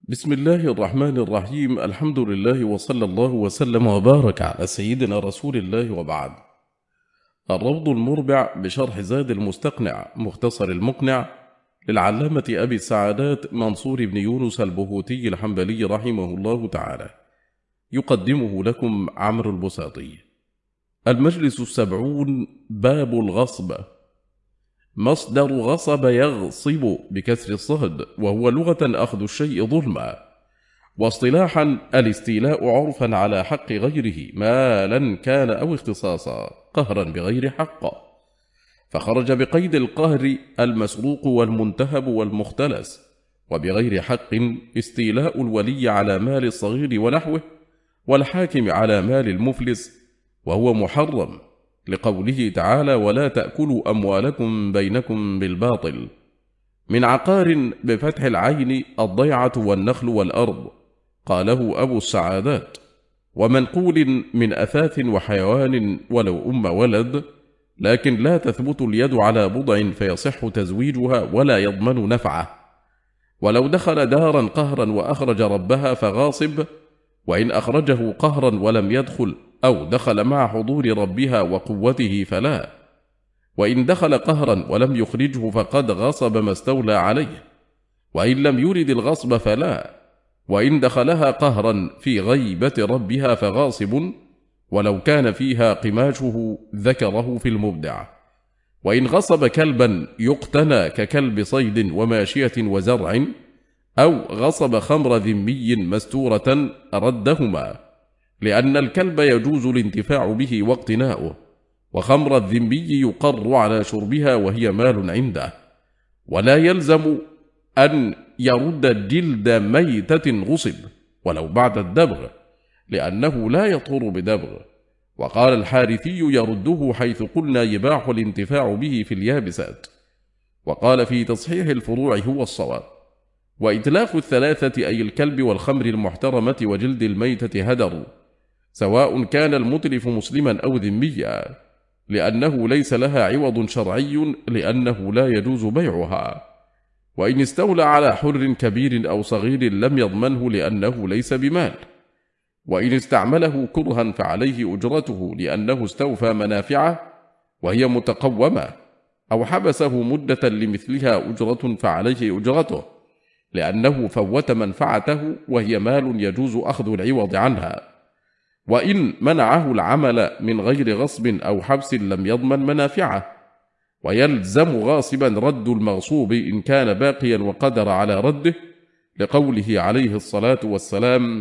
بسم الله الرحمن الرحيم. الحمد لله وصلى الله وسلم وبارك على سيدنا رسول الله، وبعد. الروض المربع بشرح زاد المستقنع مختصر المقنع للعلامة أبي السعادات منصور بن يونس البهوتي الحنبلي رحمه الله تعالى، يقدمه لكم عمرو البساطي. المجلس 70. باب الغصب. مصدر غصب يغصب بكسر الصهد، وهو لغة أخذ الشيء ظلما، واصطلاحا الاستيلاء عرفا على حق غيره مالا كان أو اختصاصا قهرا بغير حق، فخرج بقيد القهر المسروق والمنتهب والمختلس، وبغير حق استيلاء الولي على مال الصغير ونحوه، والحاكم على مال المفلس، وهو محرم لقوله تعالى: ولا تأكلوا أموالكم بينكم بالباطل. من عقار بفتح العين الضيعة والنخل والأرض، قاله أبو السعادات. ومنقول من أثاث وحيوان ولو ولد، لكن لا تثبت اليد على بضع فيصح تزويجها ولا يضمن نفعه. ولو دخل دارا قهرا وأخرج ربها فغاصب، وإن أخرجه قهرا ولم يدخل أو دخل مع حضور ربها وقوته فلا. وإن دخل قهرا ولم يخرجه فقد غصب ما استولى عليه، وإن لم يرد الغصب فلا. وإن دخلها قهرا في غيبة ربها فغاصب، ولو كان فيها قماشه ذكره في المبدع. وإن غصب كلبا يقتنى ككلب صيد وماشية وزرع، أو غصب خمر ذمي مستورة ردهما، لأن الكلب يجوز الانتفاع به واقتناؤه، وخمر الذمي يقر على شربها وهي مال عنده. ولا يلزم أن يرد جلد ميتة غصب ولو بعد الدبغ، لأنه لا يطهر بدبغ. وقال الحارثي: يرده حيث قلنا يباح الانتفاع به في اليابسات. وقال في تصحيح الفروع: هو الصواب. وإتلاف الثلاثة أي الكلب والخمر المحترمة وجلد الميتة هدر، سواء كان المتلف مسلما أو ذميا، لأنه ليس لها عوض شرعي، لأنه لا يجوز بيعها. وإن استولى على حر كبير أو صغير لم يضمنه، لأنه ليس بمال. وإن استعمله كرها فعليه أجرته، لأنه استوفى منافعه وهي متقومة، أو حبسه مدة لمثلها أجرة فعليه أجرته، لأنه فوت منفعته وهي مال يجوز أخذ العوض عنها. وإن منعه العمل من غير غصب أو حبس لم يضمن منافعه. ويلزم غاصبا رد المغصوب إن كان باقيا وقدر على رده، لقوله عليه الصلاة والسلام: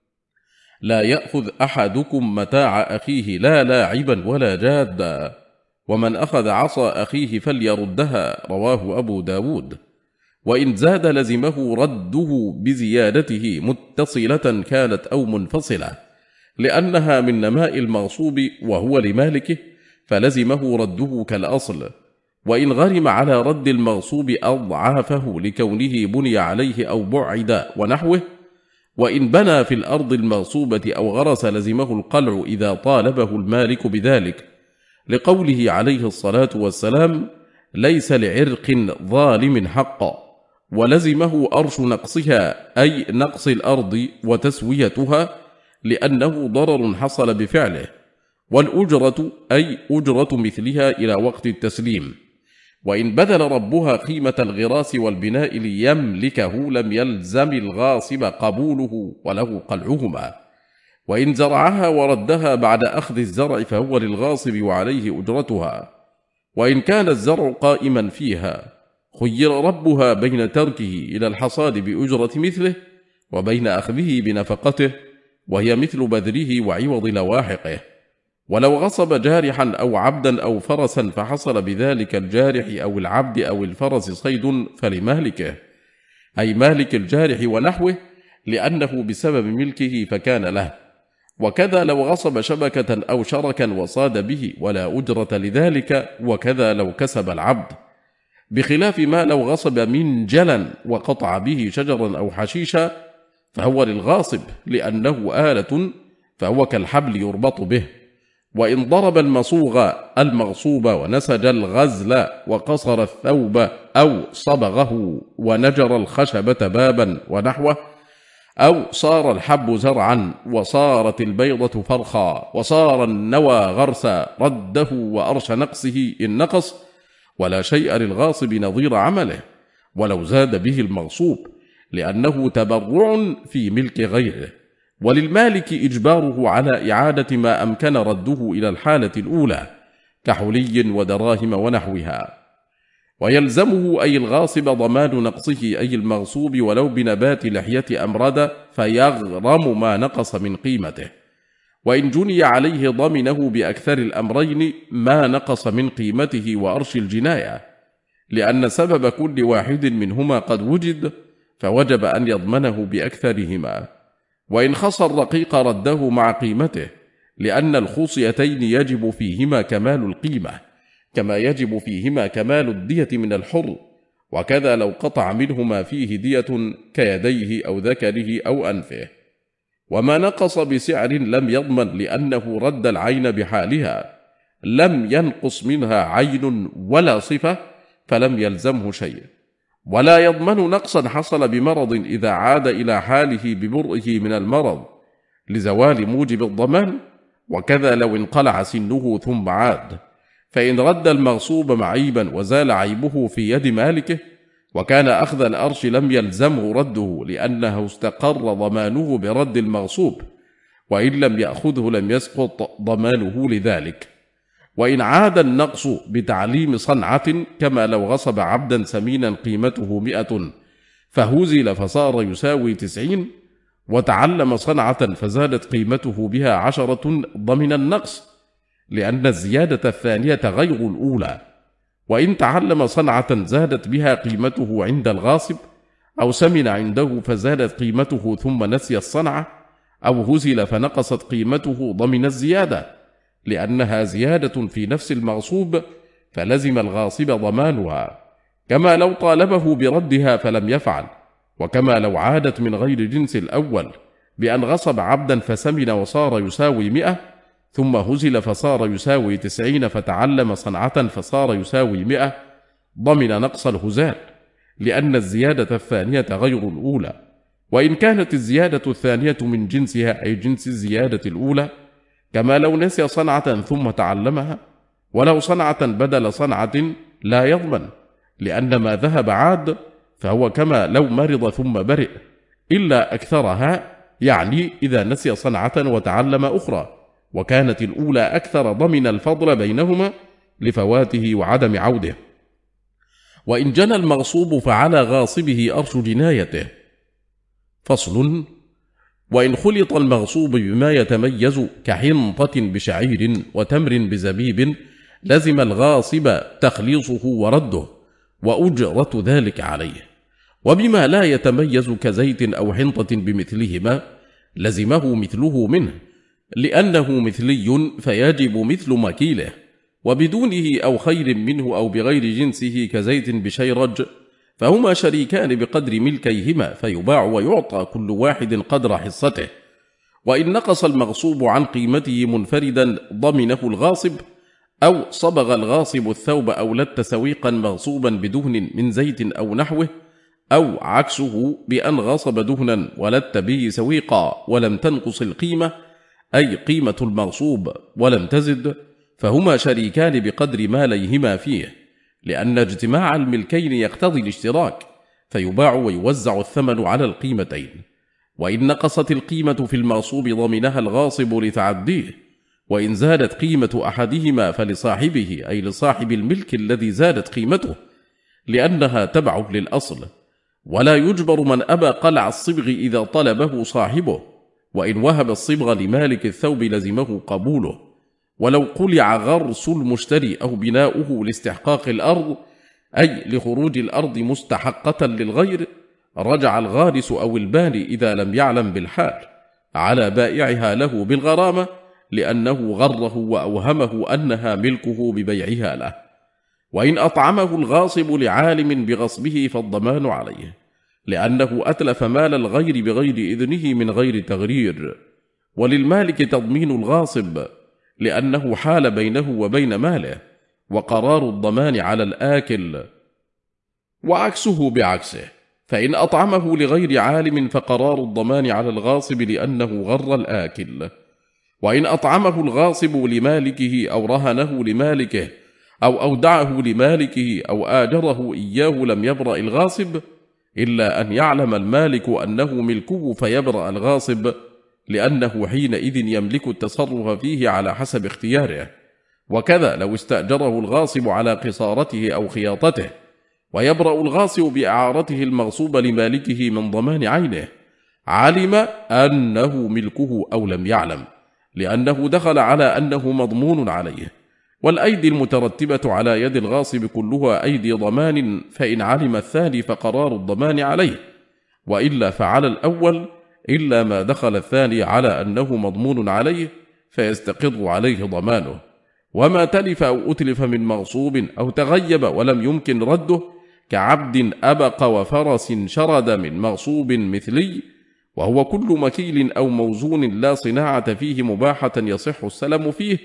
لا يأخذ أحدكم متاع أخيه لا لاعبا ولا جادا، ومن أخذ عصا أخيه فليردها، رواه أبو داود. وإن زاد لزمه رده بزيادته متصلة كانت أو منفصلة، لأنها من نماء المغصوب وهو لمالكه، فلزمه رده كالأصل. وإن غرم على رد المغصوب أضعافه لكونه بني عليه أو بعد ونحوه. وإن بنى في الأرض المغصوبة أو غرس لزمه القلع إذا طالبه المالك بذلك، لقوله عليه الصلاة والسلام: ليس لعرق ظالم حق. ولزمه أرش نقصها أي نقص الأرض وتسويتها، لأنه ضرر حصل بفعله. والأجرة أي أجرة مثلها إلى وقت التسليم. وإن بذل ربها قيمة الغراس والبناء ليملكه لم يلزم الغاصب قبوله وله قلعهما. وإن زرعها وردها بعد أخذ الزرع فهو للغاصب وعليه أجرتها. وإن كان الزرع قائما فيها خير ربها بين تركه إلى الحصاد بأجرة مثله وبين أخذه بنفقته، وهي مثل بذره وعوض لواحقه. ولو غصب جارحا أو عبدا أو فرسا فحصل بذلك الجارح أو العبد أو الفرس صيد فلمالكه، أي مالك الجارح ونحوه، لأنه بسبب ملكه فكان له. وكذا لو غصب شبكة أو شركا وصاد به ولا أجرة لذلك، وكذا لو كسب العبد، بخلاف ما لو غصب منجلا وقطع به شجرا أو حشيشا فهو للغاصب، لأنه آلة فهو كالحبل يربط به. وإن ضرب المصوغ المغصوب ونسج الغزل وقصر الثوب أو صبغه ونجر الخشبة بابا ونحوه، أو صار الحب زرعا وصارت البيضة فرخا وصار النوى غرسا رده وأرش نقصه إن نقص، ولا شيء للغاصب نظير عمله ولو زاد به المغصوب، لأنه تبرع في ملك غيره. وللمالك إجباره على إعادة ما أمكن رده إلى الحالة الأولى كحلي ودراهم ونحوها. ويلزمه أي الغاصب ضمان نقصه أي المغصوب ولو بنبات لحية أمرد، فيغرم ما نقص من قيمته. وإن جني عليه ضمنه بأكثر الأمرين ما نقص من قيمته وأرش الجناية، لأن سبب كل واحد منهما قد وجد، فوجب أن يضمنه بأكثرهما. وإن خصى الرقيق رده مع قيمته، لأن الخصيتين يجب فيهما كمال القيمة كما يجب فيهما كمال الدية من الحر، وكذا لو قطع منهما فيه دية كيديه أو ذكره أو أنفه. وما نقص بسعر لم يضمن، لأنه رد العين بحالها، لم ينقص منها عين ولا صفة فلم يلزمه شيء. ولا يضمن نقصا حصل بمرض إذا عاد إلى حاله ببرئه من المرض لزوال موجب الضمان، وكذا لو انقلع سنه ثم عاد، فإن رد المغصوب معيبا وزال عيبه في يد مالكه وكان أخذ الأرش لم يلزمه رده، لأنه استقر ضمانه برد المغصوب، وإن لم يأخذه لم يسقط ضمانه لذلك. وإن عاد النقص بتعليم صنعة، كما لو غصب عبدا سمينا قيمته 100 فهزل فصار يساوي 90، وتعلم صنعة فزادت قيمته بها 10 ضمن النقص، لأن الزيادة الثانية غير الأولى. وإن تعلم صنعة زادت بها قيمته عند الغاصب، أو سمن عنده فزادت قيمته ثم نسي الصنعة، أو هزل فنقصت قيمته ضمن الزيادة، لأنها زيادة في نفس المغصوب فلزم الغاصب ضمانها، كما لو طالبه بردها فلم يفعل، وكما لو عادت من غير جنس الأول بأن غصب عبدا فسمن وصار يساوي 100 ثم هزل فصار يساوي 90 فتعلم صنعة فصار يساوي 100، ضمن نقص الهزال، لأن الزيادة الثانية غير الأولى. وإن كانت الزيادة الثانية من جنسها أي جنس الزيادة الأولى، كما لو نسي صنعة ثم تعلمها، ولو صنعة بدل صنعة لا يضمن، لأن ما ذهب عاد، فهو كما لو مرض ثم برئ، إلا أكثرها، يعني إذا نسي صنعة وتعلم أخرى، وكانت الأولى أكثر ضمن الفضل بينهما لفواته وعدم عوده. وإن جنى المغصوب فعلى غاصبه أرش جنايته. فصل: وإن خلط المغصوب بما يتميز كحنطة بشعير وتمر بزبيب لزم الغاصب تخليصه ورده، وأجرة ذلك عليه. وبما لا يتميز كزيت أو حنطة بمثلهما لزمه مثله منه، لأنه مثلي فيجب مثل مكيله، وبدونه أو خير منه أو بغير جنسه كزيت بشيرج فهما شريكان بقدر ملكيهما، فيباع ويعطى كل واحد قدر حصته. وإن نقص المغصوب عن قيمته منفردا ضمنه الغاصب، أو صبغ الغاصب الثوب أو لت سويقا مغصوبا بدهن من زيت أو نحوه، أو عكسه بأن غصب دهنا ولت به سويقا ولم تنقص القيمة أي قيمة المغصوب ولم تزد، فهما شريكان بقدر ما ليهما فيه، لأن اجتماع الملكين يقتضي الاشتراك، فيباع ويوزع الثمن على القيمتين. وإن نقصت القيمة في المغصوب ضمنها الغاصب لتعديه، وإن زادت قيمة أحدهما فلصاحبه أي لصاحب الملك الذي زادت قيمته، لأنها تبع للأصل. ولا يجبر من أبى قلع الصبغ إذا طلبه صاحبه، وإن وهب الصبغ لمالك الثوب لزمه قبوله. ولو قلع غرس المشتري أو بناؤه لاستحقاق الأرض أي لخروج الأرض مستحقة للغير، رجع الغارس أو الباني إذا لم يعلم بالحال على بائعها له بالغرامة، لأنه غره وأوهمه أنها ملكه ببيعها له. وإن أطعمه الغاصب لعالم بغصبه فالضمان عليه، لأنه أتلف مال الغير بغير إذنه من غير تغرير. وللمالك تضمين الغاصب، لأنه حال بينه وبين ماله، وقرار الضمان على الآكل، وعكسه بعكسه. فإن أطعمه لغير عالم فقرار الضمان على الغاصب لأنه غر الآكل. وإن أطعمه الغاصب لمالكه أو رهنه لمالكه أو أودعه لمالكه أو آجره إياه لم يبرأ الغاصب، إلا أن يعلم المالك أنه ملكه فيبرأ الغاصب، لأنه حينئذ يملك التصرف فيه على حسب اختياره. وكذا لو استأجره الغاصب على قصارته أو خياطته، ويبرأ الغاصب بإعارته المغصوب لمالكه من ضمان عينه، علم أنه ملكه أو لم يعلم، لأنه دخل على أنه مضمون عليه. والأيدي المترتبة على يد الغاصب كلها أيدي ضمان، فإن علم الثاني فقرار الضمان عليه، وإلا فعلى الأول، إلا ما دخل الثاني على أنه مضمون عليه فيستقر عليه ضمانه. وما تلف أو أتلف من مغصوب أو تغيب ولم يمكن رده، كعبد أبق وفرس شرد من مغصوب مثلي، وهو كل مكيل أو موزون لا صناعة فيه مباحة يصح السلم فيه،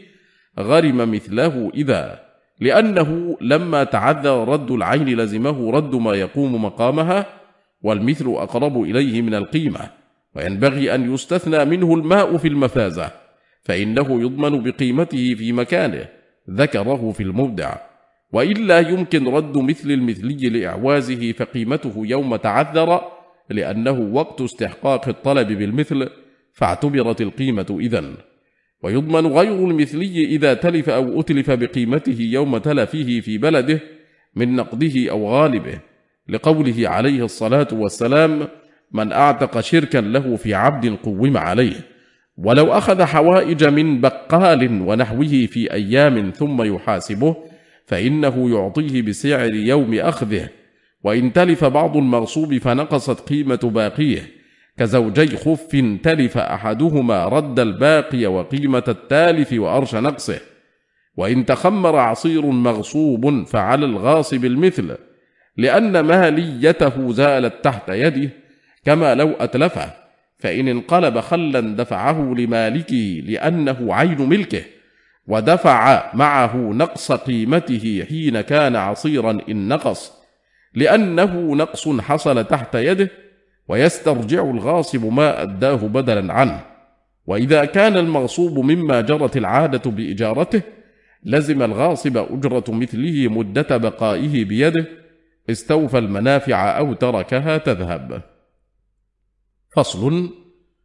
غرم مثله إذا، لأنه لما تعذر رد العين لزمه رد ما يقوم مقامها، والمثل أقرب إليه من القيمة. وينبغي أن يستثنى منه الماء في المفازة، فإنه يضمن بقيمته في مكانه، ذكره في المبدع. وإلا يمكن رد مثل المثلي لإعوازه، فقيمته يوم تعذر، لأنه وقت استحقاق الطلب بالمثل، فاعتبرت القيمة إذن. ويضمن غير المثلي إذا تلف أو أتلف بقيمته يوم تلفه في بلده من نقده أو غالبه، لقوله عليه الصلاة والسلام: من أعتق شركا له في عبد قوم عليه. ولو أخذ حوائج من بقال ونحوه في أيام ثم يحاسبه، فإنه يعطيه بسعر يوم أخذه. وإن تلف بعض المغصوب فنقصت قيمة باقيه، كزوجي خف تلف أحدهما رد الباقي وقيمة التالف وأرش نقصه. وإن تخمر عصير مغصوب فعلى الغاصب المثل، لأن ماليته زالت تحت يده، كما لو أتلفه، فإن انقلب خلا دفعه لمالكه لأنه عين ملكه، ودفع معه نقص قيمته حين كان عصيرا إن نقص، لأنه نقص حصل تحت يده، ويسترجع الغاصب ما أداه بدلا عنه. وإذا كان المغصوب مما جرت العادة بإجارته، لزم الغاصب أجرة مثله مدة بقائه بيده، استوفى المنافع أو تركها تذهب. فصل.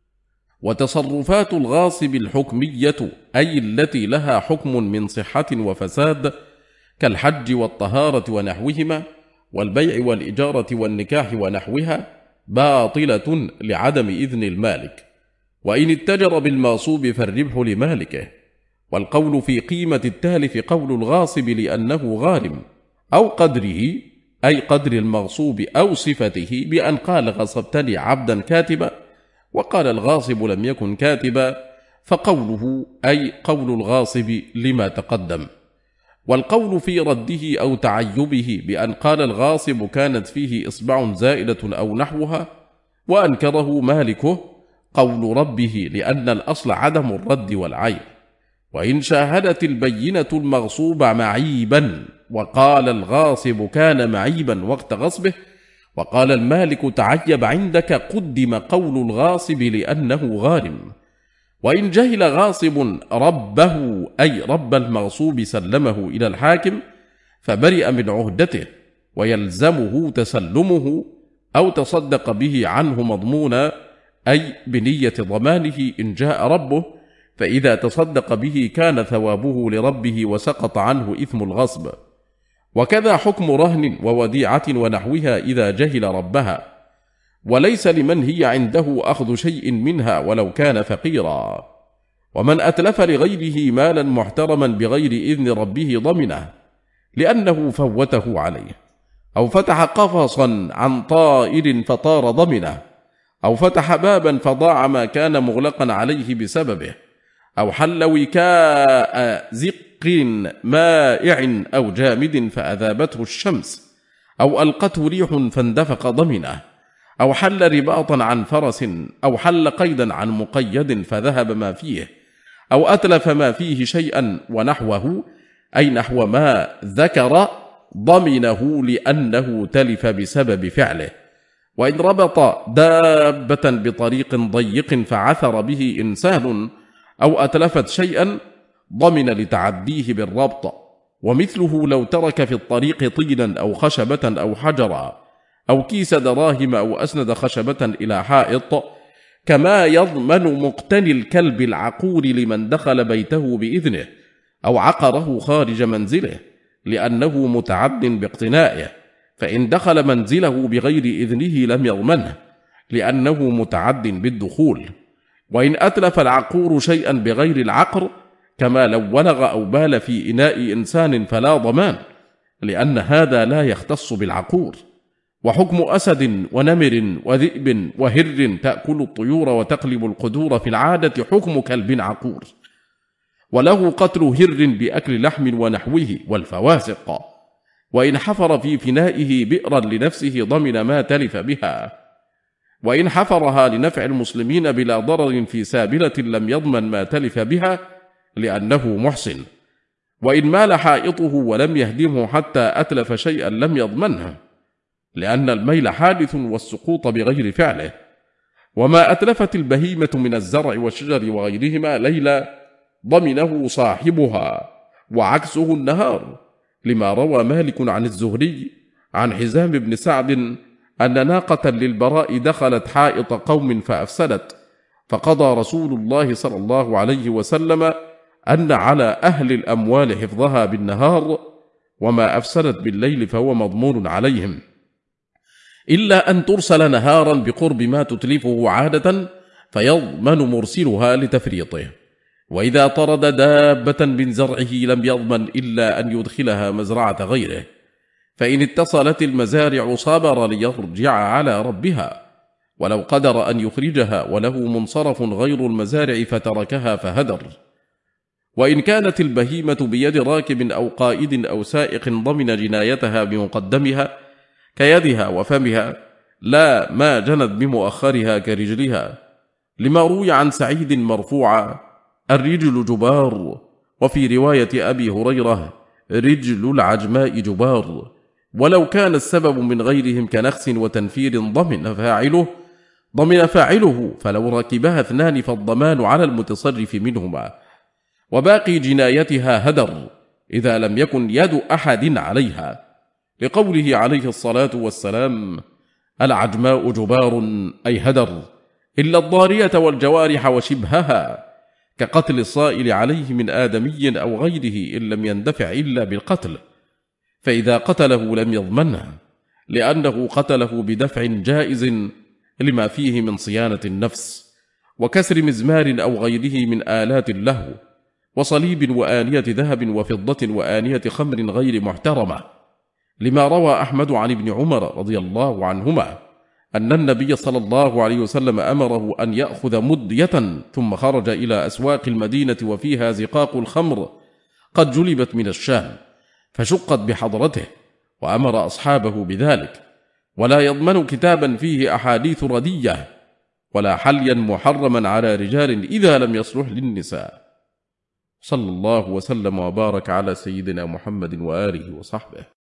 وتصرفات الغاصب الحكمية، أي التي لها حكم من صحة وفساد، كالحج والطهارة ونحوهما، والبيع والإجارة والنكاح ونحوها، باطلة لعدم إذن المالك. وإن اتجر بالمغصوب فالربح لمالكه. والقول في قيمة التالف قول الغاصب لأنه غارم، أو قدره، أي قدر المغصوب أو صفته، بأن قال: غصبتني عبدا كاتبا، وقال الغاصب لم يكن كاتبا، فقوله أي قول الغاصب لما تقدم. والقول في رده أو تعيبه بأن قال الغاصب كانت فيه إصبع زائدة أو نحوها، وأنكره مالكه، قول ربه، لأن الأصل عدم الرد والعيب. وإن شاهدت البينة المغصوب معيبا، وقال الغاصب كان معيبا وقت غصبه، وقال المالك تعيب عندك، قدم قول الغاصب لأنه غارم. وإن جهل غاصب ربه، أي رب المغصوب، سلمه إلى الحاكم فبرئ من عهدته، ويلزمه تسلمه، أو تصدق به عنه مضمونا، أي بنية ضمانه إن جاء ربه، فإذا تصدق به كان ثوابه لربه وسقط عنه إثم الغصب. وكذا حكم رهن ووديعة ونحوها إذا جهل ربها، وليس لمن هي عنده أخذ شيء منها ولو كان فقيرا. ومن أتلف لغيره مالا محترما بغير إذن ربه ضمنه، لأنه فوته عليه، أو فتح قفصا عن طائر فطار ضمنه، أو فتح بابا فضاع ما كان مغلقا عليه بسببه، أو حل وكاء زق مائع أو جامد فأذابته الشمس، أو ألقته ريح فاندفق ضمنه، أو حل رباطا عن فرس، أو حل قيدا عن مقيد فذهب ما فيه، أو أتلف ما فيه شيئا ونحوه، أي نحو ما ذكر، ضمنه لأنه تلف بسبب فعله. وإن ربط دابة بطريق ضيق فعثر به إنسان أو أتلفت شيئا ضمن لتعديه بالربط. ومثله لو ترك في الطريق طينا أو خشبة أو حجرا أو كيس دراهم أو أسند خشبة إلى حائط، كما يضمن مقتني الكلب العقور لمن دخل بيته بإذنه أو عقره خارج منزله، لأنه متعد باقتنائه، فإن دخل منزله بغير إذنه لم يضمنه لأنه متعد بالدخول. وإن أتلف العقور شيئا بغير العقر، كما لو ولغ أو بال في إناء إنسان، فلا ضمان، لأن هذا لا يختص بالعقور. وحكم أسد ونمر وذئب وهر تأكل الطيور وتقلب القدور في العادة حكم كلب عقور، وله قتل هر بأكل لحم ونحوه والفواسق. وإن حفر في فنائه بئرا لنفسه ضمن ما تلف بها، وإن حفرها لنفع المسلمين بلا ضرر في سابلة لم يضمن ما تلف بها لأنه محسن. وإن مال حائطه ولم يهدمه حتى أتلف شيئا لم يضمنه، لأن الميل حادث والسقوط بغير فعله. وما أتلفت البهيمة من الزرع والشجر وغيرهما ليلا ضمنه صاحبها، وعكسه النهار، لما روى مالك عن الزهري عن حزام بن سعد أن ناقة للبراء دخلت حائط قوم فأفسدت، فقضى رسول الله صلى الله عليه وسلم أن على أهل الأموال حفظها بالنهار، وما أفسدت بالليل فهو مضمون عليهم، إلا أن ترسل نهارا بقرب ما تتلفه عادة فيضمن مرسلها لتفريطه. وإذا طرد دابة من زرعه لم يضمن إلا أن يدخلها مزرعة غيره، فإن اتصلت المزارع صبر ليرجع على ربها، ولو قدر أن يخرجها وله منصرف غير المزارع فتركها فهدر. وإن كانت البهيمة بيد راكب أو قائد أو سائق ضمن جنايتها بمقدمها كيدها وفمها، لا ما جنت بمؤخرها كرجلها، لما روي عن سعيد مرفوعا: الرجل جبار. وفي رواية أبي هريرة: رجل العجماء جبار. ولو كان السبب من غيرهم كنخس وتنفير ضمن فاعله، فلو ركبها اثنان فالضمان على المتصرف منهما، وباقي جنايتها هدر إذا لم يكن يد أحد عليها، لقوله عليه الصلاة والسلام: العجماء جبار، أي هدر، إلا الضارية والجوارح وشبهها، كقتل الصائل عليه من آدمي أو غيره إن لم يندفع إلا بالقتل، فإذا قتله لم يضمنه، لأنه قتله بدفع جائز لما فيه من صيانة النفس، وكسر مزمار أو غيره من آلات اللهو، وصليب وآنية ذهب وفضة وآنية خمر غير محترمة، لما روى أحمد عن ابن عمر رضي الله عنهما أن النبي صلى الله عليه وسلم أمره أن يأخذ مدية، ثم خرج إلى أسواق المدينة وفيها زقاق الخمر قد جلبت من الشام، فشقت بحضرته، وأمر أصحابه بذلك، ولا يضمن كتابا فيه أحاديث ردية، ولا حليا محرما على رجال إذا لم يصلح للنساء. صلى الله وسلم وبارك على سيدنا محمد وآله وصحبه.